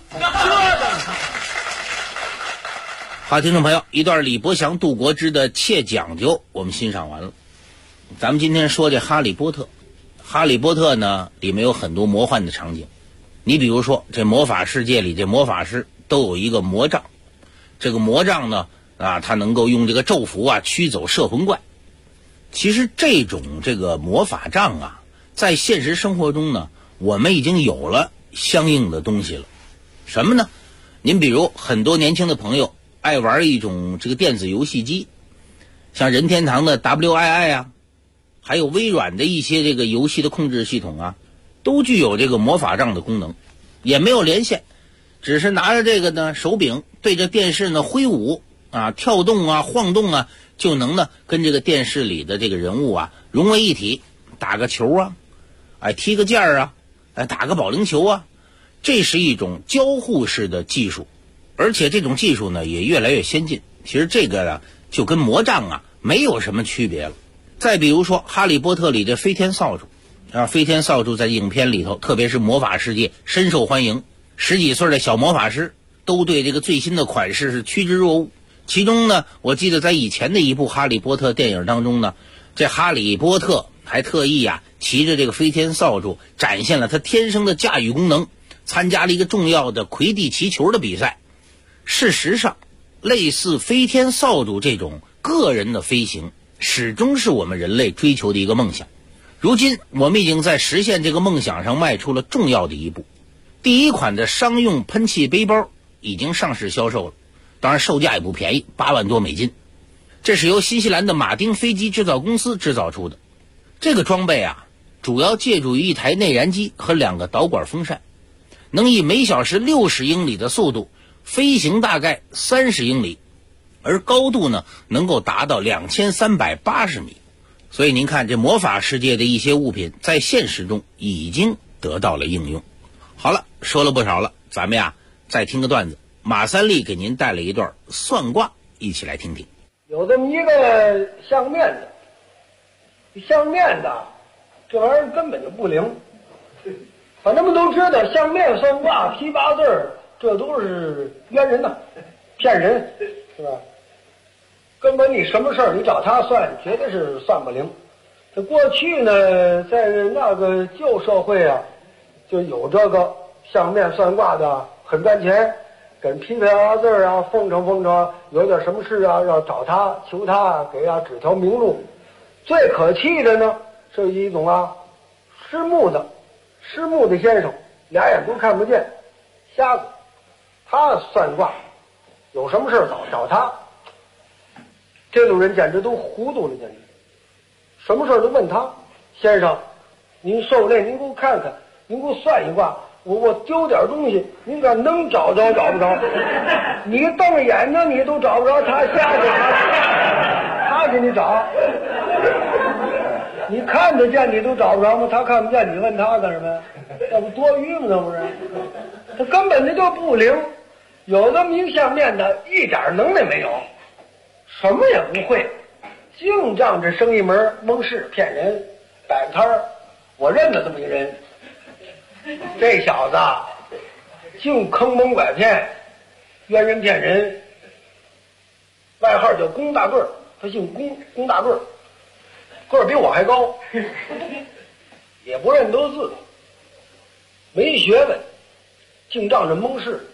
好，听众朋友，一段李伯祥、杜国之的切讲究我们欣赏完了。咱们今天说这哈利波特，哈利波特呢里面有很多魔幻的场景， 你比如说这魔法世界里，这魔法师都有一个魔杖，这个魔杖呢它能够用这个咒符驱走摄魂怪。其实这个魔法杖在现实生活中呢，我们已经有了相应的东西了。什么呢？您比如很多年轻的朋友爱玩一种这个电子游戏机，像任天堂的 WII 还有微软的一些这个游戏的控制系统都具有这个魔法杖的功能，也没有连线，只是拿着这个呢手柄对着电视呢挥舞跳动晃动就能呢跟这个电视里的这个人物融为一体，打个球踢个毽打个保龄球这是一种交互式的技术，而且这种技术呢也越来越先进。其实这个就跟魔杖没有什么区别了。再比如说哈利波特里的飞天扫帚飞天扫帚在影片里头，特别是魔法世界深受欢迎，10几岁的小魔法师都对这个最新的款式是趋之若鹜。其中呢，我记得在以前的一部哈利波特电影当中呢，这哈利波特还特意骑着这个飞天扫帚展现了他天生的驾驭功能，参加了一个重要的魁地奇球的比赛。事实上，类似飞天扫帚这种个人的飞行始终是我们人类追求的一个梦想。如今我们已经在实现这个梦想上迈出了重要的一步。第一款的商用喷气背包已经上市销售了，当然售价也不便宜，8万多美金。这是由新西兰的马丁飞机制造公司制造出的。这个装备主要借助于一台内燃机和2个导管风扇，能以每小时60英里的速度飞行大概30英里，而高度呢能够达到2380米。所以您看，这魔法世界的一些物品在现实中已经得到了应用。好了，说了不少了，咱们再听个段子。马三立给您带了一段算卦，一起来听听。 有这么一个相面的，相面的这玩意儿根本就不灵。反正们都知道，相面算卦批8字这都是冤人呐，骗人，是吧？根本你什么事儿你找他算，绝对是算不灵。这过去呢，在那个旧社会就有这个相面算卦的，很赚钱，跟批8字奉承奉承，有点什么事要找他求他，给指条明路。最可气的呢，是一种失目的先生，俩眼都看不见，瞎子，他算卦，有什么事找他。这种人简直都糊涂了，简直什么事都问他。先生，您受累，您给我看看，您给我算一卦，我丢点东西，您看能找着找不着？你瞪眼呢，你都找不着，他瞎子他给你找，你看得见你都找不着吗？他看不见，你问他干什么呀？那不多余吗？那不是？他根本就不灵。有这么一个相面的，一点能耐没有，什么也不会，净仗着生意门蒙事骗人，摆摊儿。我认得这么一人，这小子净坑蒙拐骗，冤人骗人，外号叫龚大个儿，他姓龚大个儿，个儿比我还高，也不认得字，没学问，净仗着蒙事。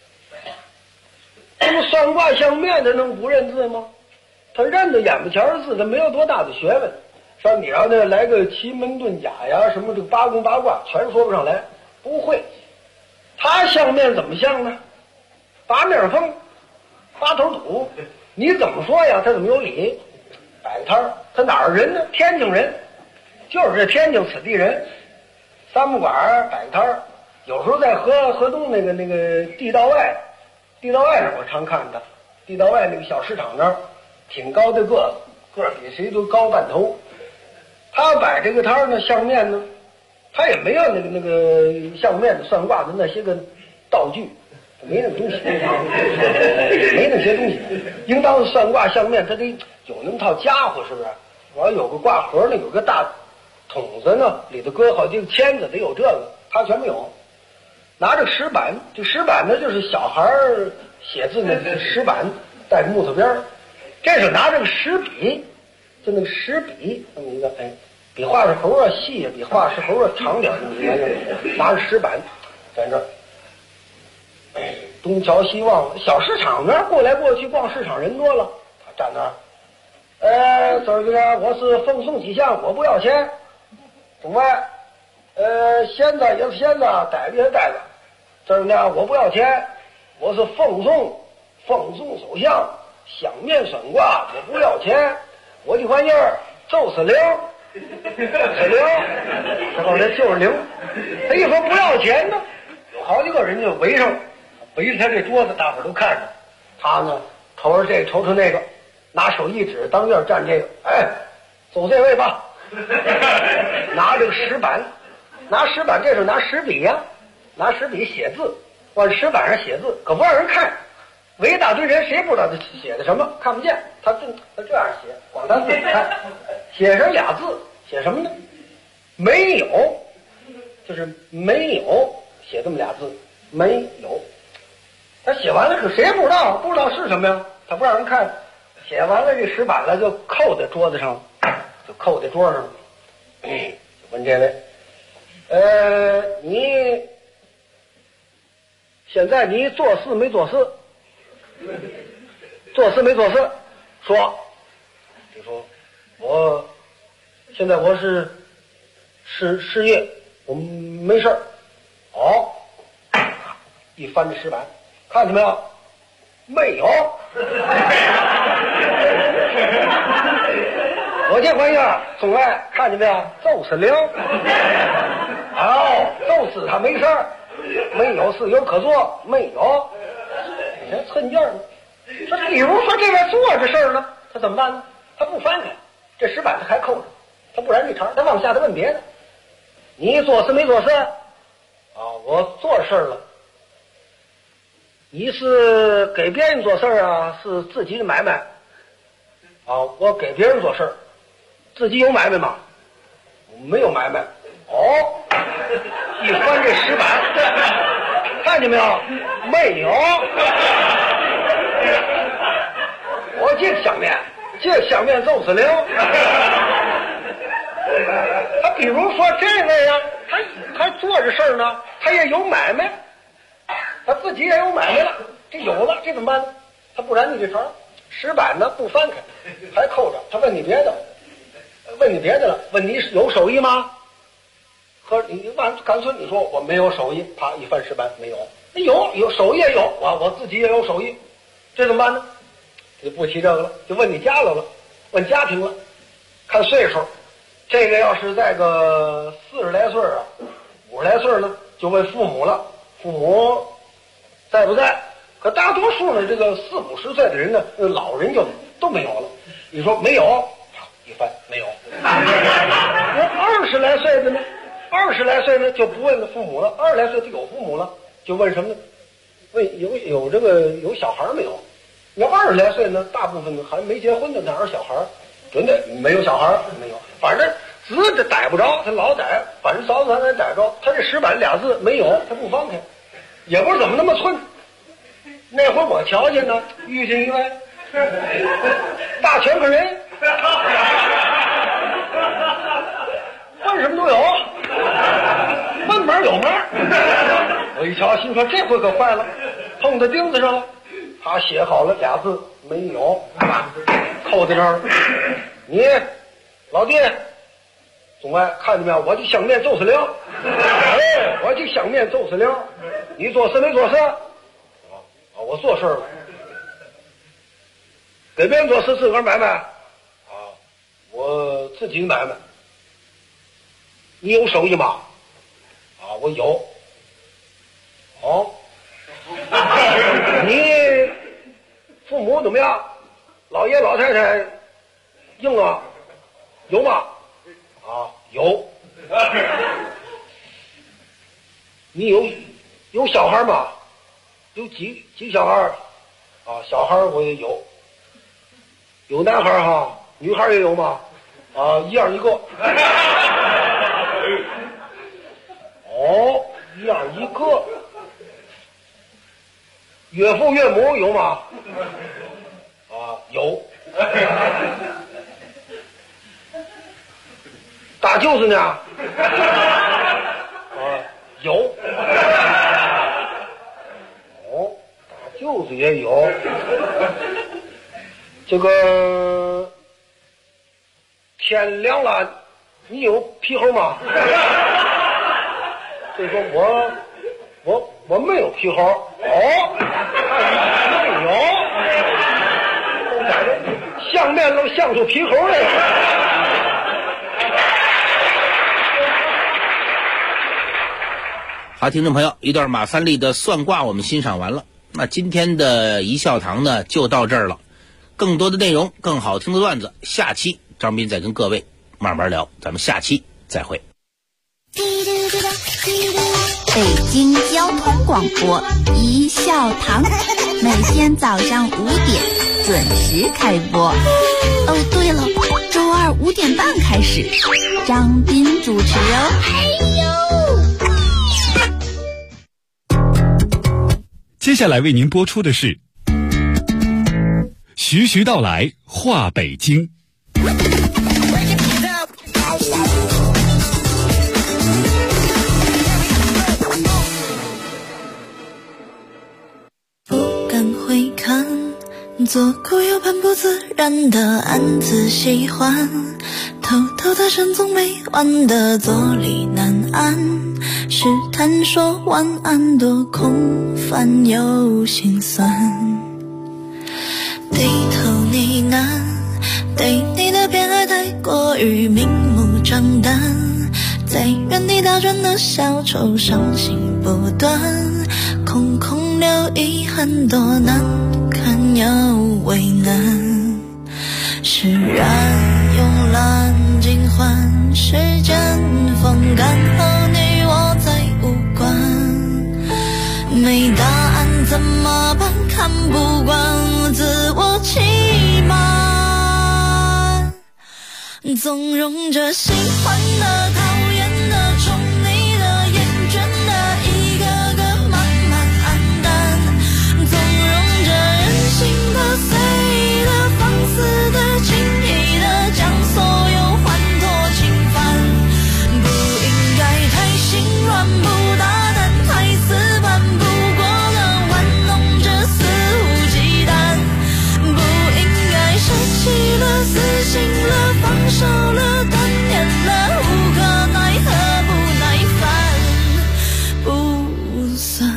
这么算卦相面的能不认字吗？他认得眼巴前的字，他没有多大的学问。说你让他来个奇门遁甲呀，什么这个八宫八卦，全说不上来，不会。他相面怎么相呢？八面风，八头土，你怎么说呀？他怎么有理？摆摊儿，他哪儿人呢？天津人，就是这天津此地人。三不管摆摊儿，有时候在河东那个地道外那我常看他，地道外那个小市场那儿，挺高的个儿比谁都高半头。他摆这个摊儿呢，相面呢，他也没有那个相面的算卦的那些个道具，没那东西，没那些东西。应当算卦相面，他得有那么套家伙，是不是？我要有个卦盒呢，有个大桶子呢，里头搁好几个签子，得有这个，他全没有。拿着石板，这石板呢就是小孩写字那个石板，带着木头边儿。这是拿着个石笔，就那个石笔这么一个，比画石猴细比画石猴长点儿，拿着石板， 在这儿，东瞧西望，小市场那儿过来过去逛市场人多了，他站那儿，这儿呢，我是奉送几项，我不要钱。另外，现在也是现在，逮着也逮着，这儿呢我不要钱，我是奉送首相，香面酸瓜，我不要钱，我的玩意儿就是零，是零，这帮人就是零。他一说不要钱呢，有好几个人就围着他这桌子，大伙儿都看着他呢，瞅着这个瞅瞅那个，拿手一指，当面站这个，哎，走这位吧。拿这个石板，拿石板，这时候拿石笔呀，拿石笔写字，往石板上写字，可不让人看。围一大堆人，谁不知道他写的什么？看不见，他这样写，光他自己看，写上俩字，写什么呢？没有，就是没有，写这么俩字，没有。他写完了，可谁也不知道是什么呀？他不让人看，写完了这石板了，就扣在桌子上，就扣在桌上。就问这位，你现在你做事没做事？做事没做事？说，就说我现在我是失业，我没事儿。哦，一翻这石板，看见没有？没有。我这玩意儿，总爱看见没有？就是零。哦，就是他没事儿，没有事有可做，没有。这寸劲儿呢。说比如说这边做这事儿呢，他怎么办呢？他不翻开，这石板他还扣着，他不然这茬，他往下他问别的。你做事没做事？啊，我做事了。你是给别人做事啊，是自己的买卖？啊，我给别人做事，自己有买卖吗？没有买卖。哦，一翻这石板，看见没有？没有。我这个相面就是零。他比如说这位呀，他做这事儿呢，他也有买卖，他自己也有买卖了，这有了，这怎么办呢？他不然你这茬石板呢不翻开，还扣着。他问你别的了，问你有手艺吗？和你干脆你说我没有手艺，啪一翻石板没有。有手艺也有，我自己也有手艺，这怎么办呢？就不提这个了，就问你家了，问家庭了，看岁数。这个要是在个40来岁啊，50来岁呢，就问父母了，父母在不在？可大多数呢，这个40、50岁的人呢，老人就都没有了。你说没有，一翻没有。20来岁的呢，20来岁呢就不问了父母了，20来岁就有父母了，就问什么呢？问有这个有小孩没有？你要20来岁呢，大部分还没结婚的哪有小孩？真的没有小孩，没有。反正字这逮不着，他老逮，反正早晚逮着。他这石板俩字没有，他不翻开，也不知怎么那么寸。那会儿我瞧见呢，遇见一位大全个人，问什么都有，问门有门。我一瞧，心说这回可坏了，碰到钉子上了。他写好了俩字没有，扣在这儿。你老弟，总爱看见没有？我这相面就是零，我这相面就是零。你做事没做事？我做事了。给别人做事自个儿买卖？啊，我自己买卖。你有手艺吗？啊，我有。哦。你父母怎么样？老爷老太太硬啊？有吗？啊，有。你有小孩吗？有几小孩？啊，小孩我也有。有男孩哈，女孩也有吗？啊，一样一个。哦，一样一个。岳父岳母有吗？啊，有。大舅子呢？啊，有。 就是也有。这个天凉了，你有皮猴吗？所以说我没有皮猴。哦，没有。相面能相出皮猴来。 好，听众朋友，一段马三立的算卦我们欣赏完了。那今天的一笑堂呢就到这儿了。更多的内容，更好听的段子，下期张斌再跟各位慢慢聊。咱们下期再会。 北京交通广播一笑堂，每天早上5点准时开播。哦，对了，周二5点半开始，张斌主持哦。 接下来为您播出的是徐徐道来话北京。 不敢回看，左顾右盼不自然的暗自喜欢，偷偷的神总没完的坐立难安，试探说晚安多空泛又心酸，低头呢喃，对你的偏爱太过于明目张胆，在原地打转的小丑伤心不断，空空留遗憾多难堪又为难，释然慵懒尽欢，时间风干后你我再无关，没答案怎么办？看不惯自我欺瞒，纵容着喜欢的、讨厌的、宠你的、厌倦的，一个个慢慢黯淡，纵容着任性的、随的、放肆的、轻易的，将所有欢脱侵犯，不应该太心软，不大胆，太死板，不过了玩弄着肆无忌惮，不应该舍弃了、死心了、放手了、断念了，无可奈何，不耐烦，不算。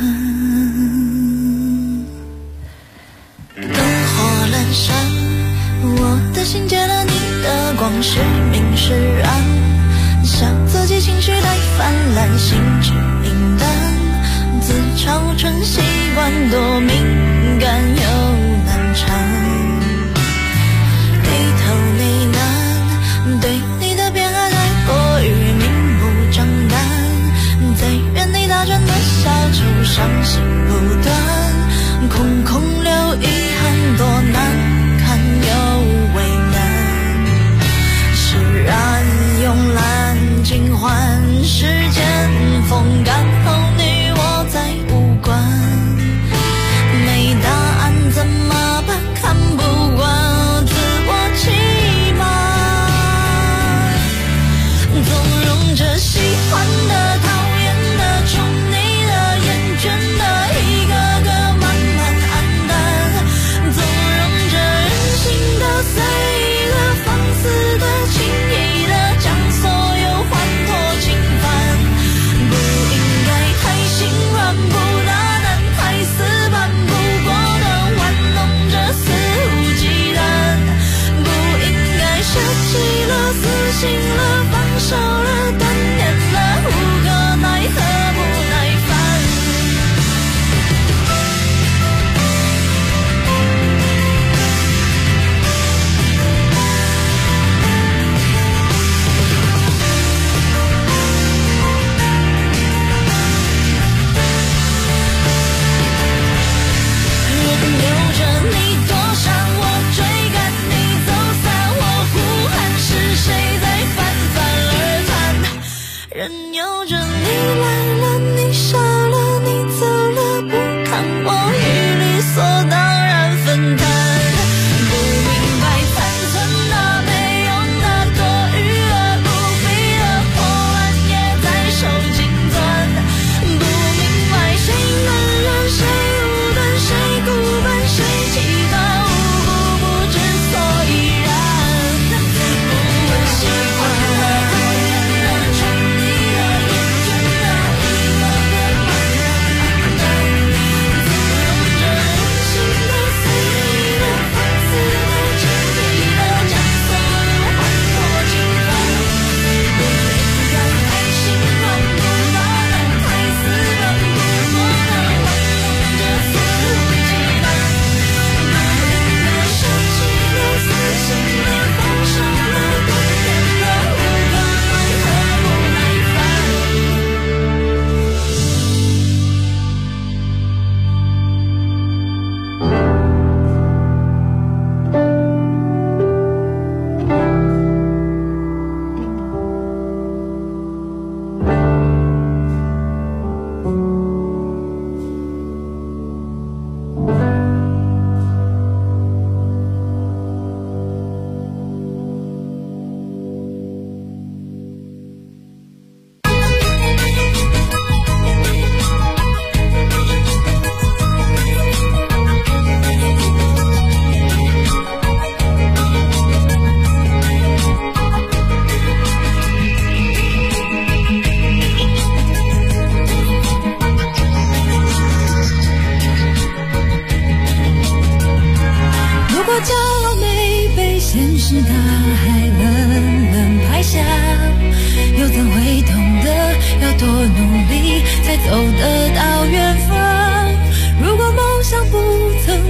灯火阑珊，我的心借了你的光，是明是暗，笑自己情绪太泛滥，心知明淡，自嘲成习惯，多敏感又难缠，低头呢喃，对你的偏爱太过于明目张胆，在原地打转的小丑伤心不断，空空留遗憾多难堪又为难，释然慵懒尽欢，时间风干后你我再无关，没答案怎么办？看不惯自我欺瞒，纵容着喜欢的、讨厌的、宠你的、厌倦的，一个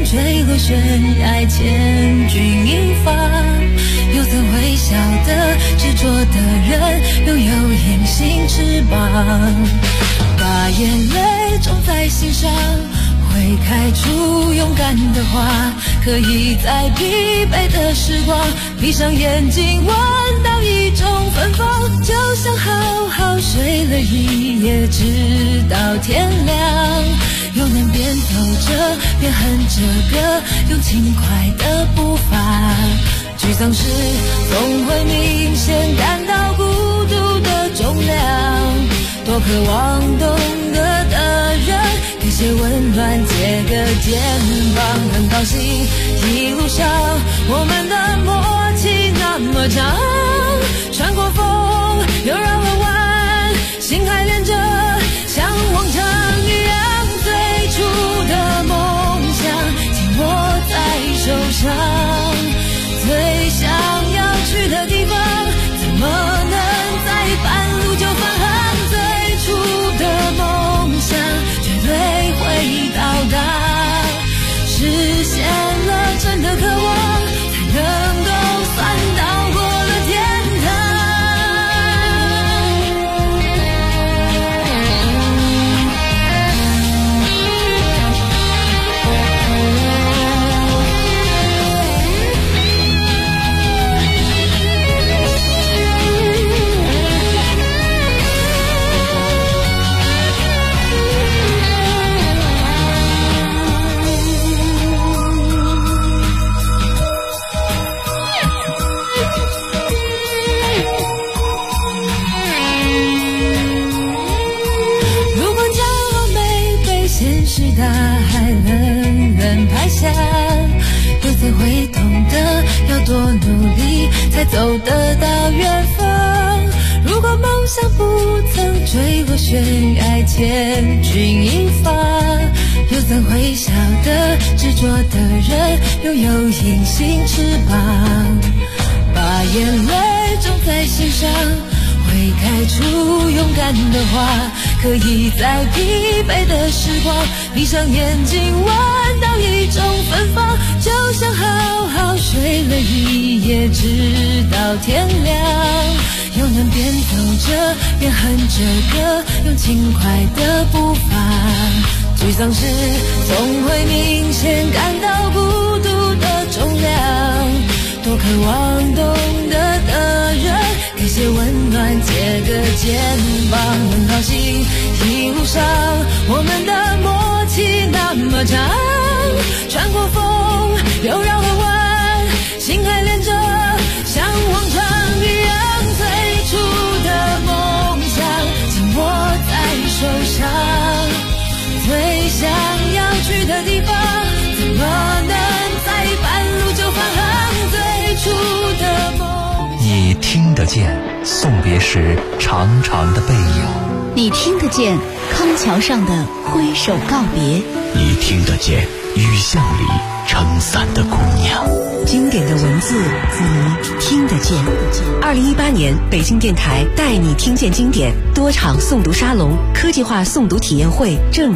坠落悬崖千钧一发，又怎会晓得执着的人拥有隐形翅膀，把眼泪种在心上，会开出勇敢的花，可以在疲惫的时光闭上眼睛闻到一种芬芳，就像好好睡了一夜直到天亮，又能边走着边哼着歌，用轻快的步伐，沮丧时总会明显感到孤独的重量，多渴望懂得的人给些温暖，借个肩膀，很高兴一路上我们的默契那么长，穿过风又绕了弯，心还连着像往常一样，最初的梦想紧握在手上，最想要去的地方怎么能在半路就返航，最初的梦想绝对会到达，实现了真的渴望，才能够算到过了天堂。大海冷冷拍下，又怎会懂得要多努力才走得到远方，如果梦想不曾坠落悬崖千钧一发，又怎会晓得执着的人拥有隐形翅膀，把眼泪种在心上，会开出勇敢的花，可以在疲惫的时光闭上眼睛闻到一种芬芳，就像好好睡了一夜直到天亮，又能边走着边哼着歌，用轻快的步伐，沮丧时总会明显感到孤独的重量，多渴望懂得的人给些温暖，借个肩膀，很高兴一路上我们的默契那么长，穿过风又绕了弯，心还连着像往常一样，最初的梦想紧握在手上，最想要去的地方怎么能在半路就返航，最初的梦你听得见送别时长长的背影， 你听得见康桥上的挥手告别， 你听得见雨巷里撑伞的姑娘， 经典的文字你听得见。2018年北京电台带你听见经典多场诵读沙龙科技化诵读体验会正